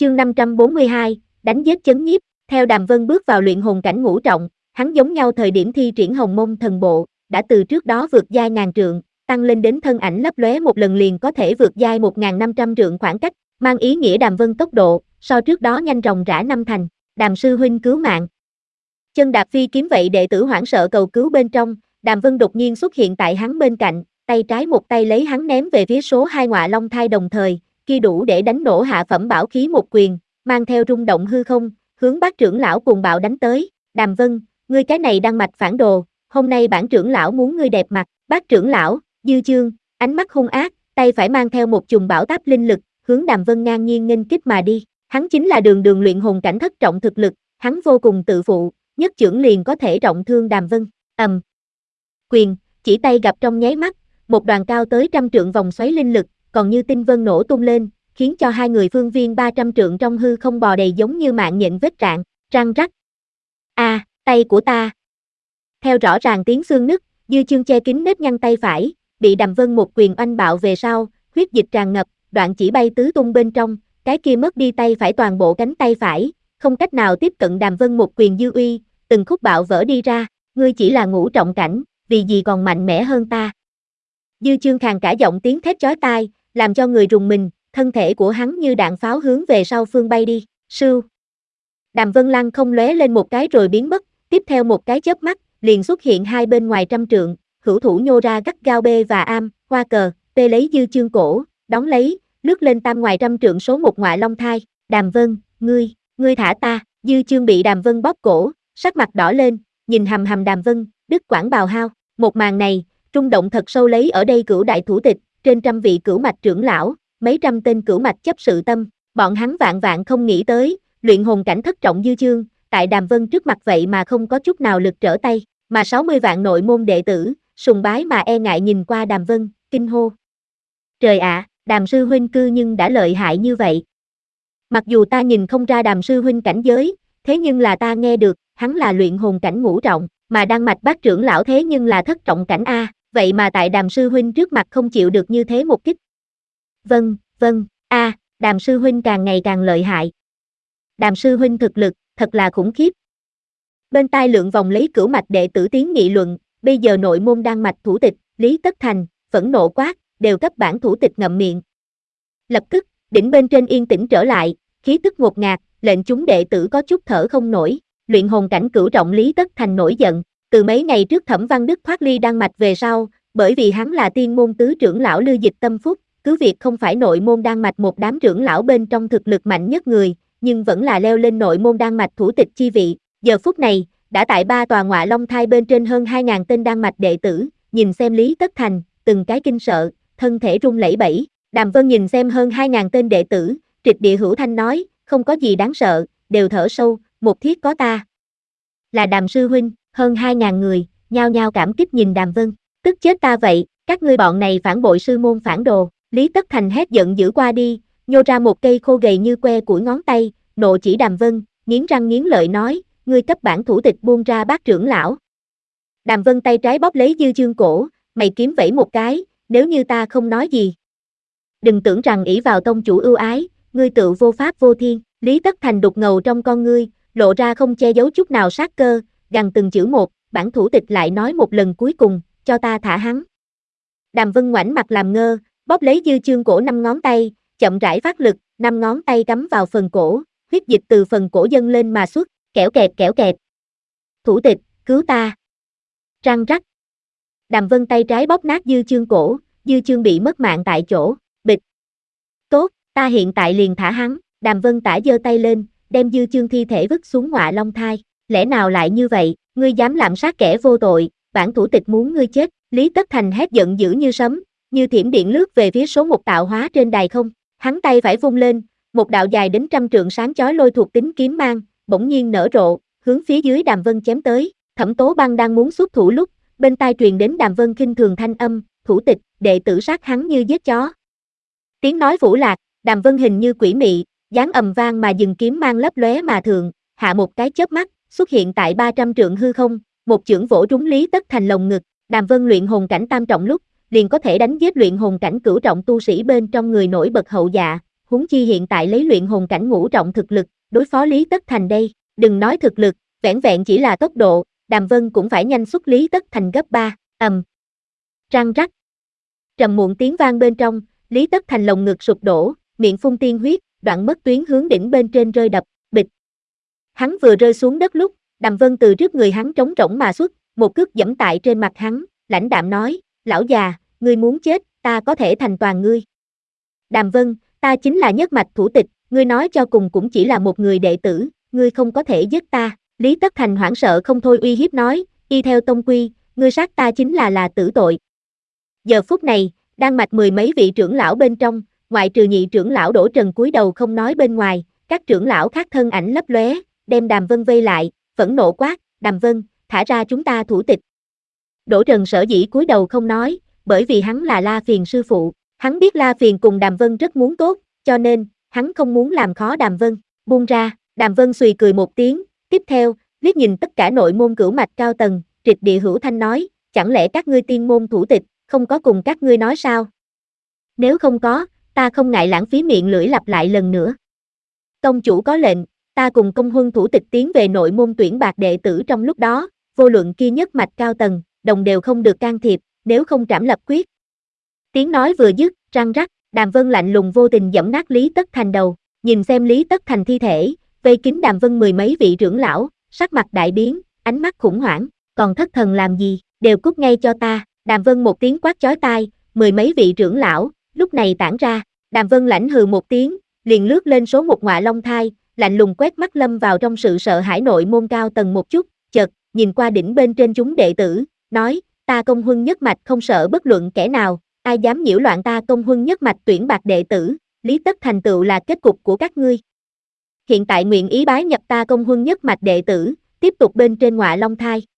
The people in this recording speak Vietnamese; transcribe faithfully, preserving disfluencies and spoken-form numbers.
Chương năm trăm bốn mươi hai, đánh giết chấn nhiếp. Theo Đàm Vân bước vào luyện hồn cảnh ngũ trọng, hắn giống nhau thời điểm thi triển Hồng Mông Thần Bộ, đã từ trước đó vượt giai ngàn trượng, tăng lên đến thân ảnh lấp lóe một lần liền có thể vượt giai một nghìn năm trăm trượng khoảng cách, mang ý nghĩa Đàm Vân tốc độ so trước đó nhanh ròng rã năm thành. Đàm sư huynh cứu mạng. Chân đạp phi kiếm vậy đệ tử hoảng sợ cầu cứu bên trong, Đàm Vân đột nhiên xuất hiện tại hắn bên cạnh, tay trái một tay lấy hắn ném về phía số hai Ngọa Long Thai đồng thời, kia đủ để đánh nổ hạ phẩm bảo khí một quyền, mang theo rung động hư không, hướng Bát trưởng lão cuồng bạo đánh tới. Đàm Vân, ngươi cái này đăng mạch phản đồ, hôm nay bản trưởng lão muốn ngươi đẹp mặt. Bát trưởng lão, Dư Chương, ánh mắt hung ác, tay phải mang theo một chùm bảo táp linh lực, hướng Đàm Vân ngang nhiên nghênh kích mà đi. Hắn chính là đường đường luyện hồn cảnh thất trọng thực lực, hắn vô cùng tự phụ, nhất chưởng liền có thể trọng thương Đàm Vân. Ầm. Quyền, chỉ tay gặp trong nháy mắt, một đoàn cao tới trăm trượng vòng xoáy linh lực, còn như tinh vân nổ tung lên, khiến cho hai người phương viên ba trăm trượng trong hư không bò đầy giống như mạng nhện vết rạn, răng rắc. A, à, tay của ta. Theo rõ ràng tiếng xương nứt, Dư Chương che kín nếp nhăn tay phải, bị Đàm Vân một quyền oanh bạo về sau, huyết dịch tràn ngập, đoạn chỉ bay tứ tung bên trong, cái kia mất đi tay phải toàn bộ cánh tay phải, không cách nào tiếp cận Đàm Vân một quyền dư uy, từng khúc bạo vỡ đi ra, ngươi chỉ là ngũ trọng cảnh, vì gì còn mạnh mẽ hơn ta. Dư Chương khàn cả giọng tiếng thét chói tai, làm cho người rùng mình, thân thể của hắn như đạn pháo hướng về sau phương bay đi, sưu. Đàm Vân lăng không lóe lên một cái rồi biến mất, tiếp theo một cái chớp mắt, liền xuất hiện hai bên ngoài trăm trượng, hữu thủ nhô ra gắt gao B và am, hoa cờ, P lấy Dư Chương cổ, đón lấy, lướt lên tam ngoài trăm trượng số một Ngọa Long Thai. Đàm Vân, ngươi, ngươi thả ta. Dư Chương bị Đàm Vân bóp cổ, sắc mặt đỏ lên, nhìn hầm hầm Đàm Vân, đứt quãng bào hao. Một màn này, rung động thật sâu lấy ở đây cửu đại thủ tịch, trên trăm vị cửu mạch trưởng lão, mấy trăm tên cửu mạch chấp sự tâm, bọn hắn vạn vạn không nghĩ tới, luyện hồn cảnh thất trọng Dư Chương, tại Đàm Vân trước mặt vậy mà không có chút nào lực trở tay, mà sáu mươi vạn nội môn đệ tử, sùng bái mà e ngại nhìn qua Đàm Vân, kinh hô. Trời ạ, à, Đàm sư huynh cư nhưng đã lợi hại như vậy. Mặc dù ta nhìn không ra Đàm sư huynh cảnh giới, thế nhưng là ta nghe được, hắn là luyện hồn cảnh ngũ trọng, mà đăng mạch Bát trưởng lão thế nhưng là thất trọng cảnh A, vậy mà tại Đàm sư huynh trước mặt không chịu được như thế một kích. Vâng, vâng, A, à, Đàm sư huynh càng ngày càng lợi hại. Đàm sư huynh thực lực, thật là khủng khiếp. Bên tai lượng vòng lấy cửu mạch đệ tử tiếng nghị luận, bây giờ nội môn đăng mạch thủ tịch, Lý Tất Thành, phẫn nộ quát, đều cấp bản thủ tịch ngậm miệng. Lập tức, đỉnh bên trên yên tĩnh trở lại, khí tức ngột ngạt, lệnh chúng đệ tử có chút thở không nổi. Luyện hồn cảnh cửu trọng Lý Tất Thành nổi giận, từ mấy ngày trước Thẩm Văn Đức thoát ly đăng mạch về sau, bởi vì hắn là tiên môn tứ trưởng lão Lưu Dịch Tâm Phúc, cứ việc không phải nội môn đăng mạch một đám trưởng lão bên trong thực lực mạnh nhất người, nhưng vẫn là leo lên nội môn đăng mạch thủ tịch chi vị. Giờ phút này, đã tại ba tòa Ngọa Long Thai bên trên hơn hai nghìn tên đăng mạch đệ tử, nhìn xem Lý Tất Thành, từng cái kinh sợ, thân thể run lẩy bẩy. Đàm Vân nhìn xem hơn hai nghìn tên đệ tử, trịch địa hữu thanh nói, không có gì đáng sợ, đều thở sâu, một thiết có ta. Là Đàm sư huynh, hơn hai nghìn người, nhao nhao cảm kích nhìn Đàm Vân, tức chết ta vậy, các ngươi bọn này phản bội sư môn phản đồ. Lý Tất Thành hét giận dữ qua đi, nhô ra một cây khô gầy như que củi ngón tay, nộ chỉ Đàm Vân, nghiến răng nghiến lợi nói, ngươi cấp bản thủ tịch buông ra Bát trưởng lão. Đàm Vân tay trái bóp lấy Dư Chương cổ, mày kiếm vẫy một cái, nếu như ta không nói gì. Đừng tưởng rằng ỷ vào tông chủ ưu ái, ngươi tự vô pháp vô thiên. Lý Tất Thành đục ngầu trong con ngươi, lộ ra không che giấu chút nào sát cơ, gằn từng chữ một, bản thủ tịch lại nói một lần cuối cùng, cho ta thả hắn. Đàm Vân ngoảnh mặt làm ngơ, bóp lấy Dư Chương cổ năm ngón tay, chậm rãi phát lực, năm ngón tay cắm vào phần cổ, huyết dịch từ phần cổ dâng lên mà xuất, kẽo kẹt kẽo kẹt. Thủ tịch, cứu ta. Răng rắc. Đàm Vân tay trái bóp nát Dư Chương cổ, Dư Chương bị mất mạng tại chỗ, bịch. Tốt, ta hiện tại liền thả hắn. Đàm Vân tả giơ tay lên, đem Dư Chương thi thể vứt xuống Ngọa Long Thai. Lẽ nào lại như vậy, ngươi dám lạm sát kẻ vô tội, bản thủ tịch muốn ngươi chết. Lý Tất Thành hét giận dữ như sấm, như thiểm điện lướt về phía số một tạo hóa trên đài không. Hắn tay phải vung lên, một đạo dài đến trăm trượng sáng chói lôi thuộc tính kiếm mang, bỗng nhiên nở rộ, hướng phía dưới Đàm Vân chém tới. Thẩm Tố Băng đang muốn xuất thủ lúc, bên tai truyền đến Đàm Vân khinh thường thanh âm, thủ tịch, đệ tử sát hắn như giết chó. Tiếng nói vũ lạc, Đàm Vân hình như quỷ mị, dáng ầm vang mà dừng kiếm mang lấp lóe mà thường, hạ một cái chớp mắt, xuất hiện tại ba trăm trượng hư không, một chưởng vỗ trúng Lý Tất Thành lồng ngực. Đàm Vân luyện hồn cảnh tam trọng lúc, liền có thể đánh giết luyện hồn cảnh cửu trọng tu sĩ bên trong người nổi bật hậu dạ, huống chi hiện tại lấy luyện hồn cảnh ngũ trọng thực lực, đối phó Lý Tất Thành đây, đừng nói thực lực, vẻn vẹn chỉ là tốc độ, Đàm Vân cũng phải nhanh xuất Lý Tất Thành gấp ba, ầm. Răng rắc. Trầm muộn tiếng vang bên trong, Lý Tất Thành lồng ngực sụp đổ, miệng phun tiên huyết, đoạn mất tuyến hướng đỉnh bên trên rơi đập, bịch. Hắn vừa rơi xuống đất lúc, Đàm Vân từ trước người hắn trống rỗng mà xuất, một cước giẫm tại trên mặt hắn, lãnh đạm nói, lão già, ngươi muốn chết, ta có thể thành toàn ngươi. Đàm Vân, ta chính là nhất mạch thủ tịch, ngươi nói cho cùng cũng chỉ là một người đệ tử, ngươi không có thể giết ta. Lý Tất Thành hoảng sợ không thôi uy hiếp nói, y theo tông quy, ngươi sát ta chính là là tử tội. Giờ phút này, đang mạch mười mấy vị trưởng lão bên trong, ngoại trừ nhị trưởng lão Đỗ Trần cúi đầu không nói bên ngoài, các trưởng lão khác thân ảnh lấp lóe, đem Đàm Vân vây lại, phẫn nộ quát, Đàm Vân, thả ra chúng ta thủ tịch. Đỗ Trần sở dĩ cúi đầu không nói, bởi vì hắn là La Phiền sư phụ, hắn biết La Phiền cùng Đàm Vân rất muốn tốt, cho nên, hắn không muốn làm khó Đàm Vân, buông ra, Đàm Vân xùy cười một tiếng, tiếp theo, liếc nhìn tất cả nội môn cửu mạch cao tầng, trịch địa hữu thanh nói, chẳng lẽ các ngươi tiên môn thủ tịch, không có cùng các ngươi nói sao? Nếu không có, ta không ngại lãng phí miệng lưỡi lặp lại lần nữa. Tông chủ có lệnh, ta cùng công huân thủ tịch tiến về nội môn tuyển bạt đệ tử trong lúc đó, vô luận kia nhất mạch cao tầng, đồng đều không được can thiệp, nếu không trảm lập quyết. Tiếng nói vừa dứt, răng rắc, Đàm Vân lạnh lùng vô tình giẫm nát Lý Tất Thành đầu, nhìn xem Lý Tất Thành thi thể, vây kín Đàm Vân mười mấy vị trưởng lão, sắc mặt đại biến, ánh mắt khủng hoảng, còn thất thần làm gì, đều cút ngay cho ta. Đàm Vân một tiếng quát chói tai, mười mấy vị trưởng lão, lúc này tản ra, Đàm Vân lãnh hừ một tiếng, liền lướt lên số một ngọa long thai, lạnh lùng quét mắt lâm vào trong sự sợ hãi nội môn cao tầng một chút, chợt, nhìn qua đỉnh bên trên chúng đệ tử, nói, ta công huân nhất mạch không sợ bất luận kẻ nào, ai dám nhiễu loạn ta công huân nhất mạch tuyển bạt đệ tử, Lý Tất thành tựu là kết cục của các ngươi. Hiện tại nguyện ý bái nhập ta công huân nhất mạch đệ tử, tiếp tục bên trên ngọa long thai.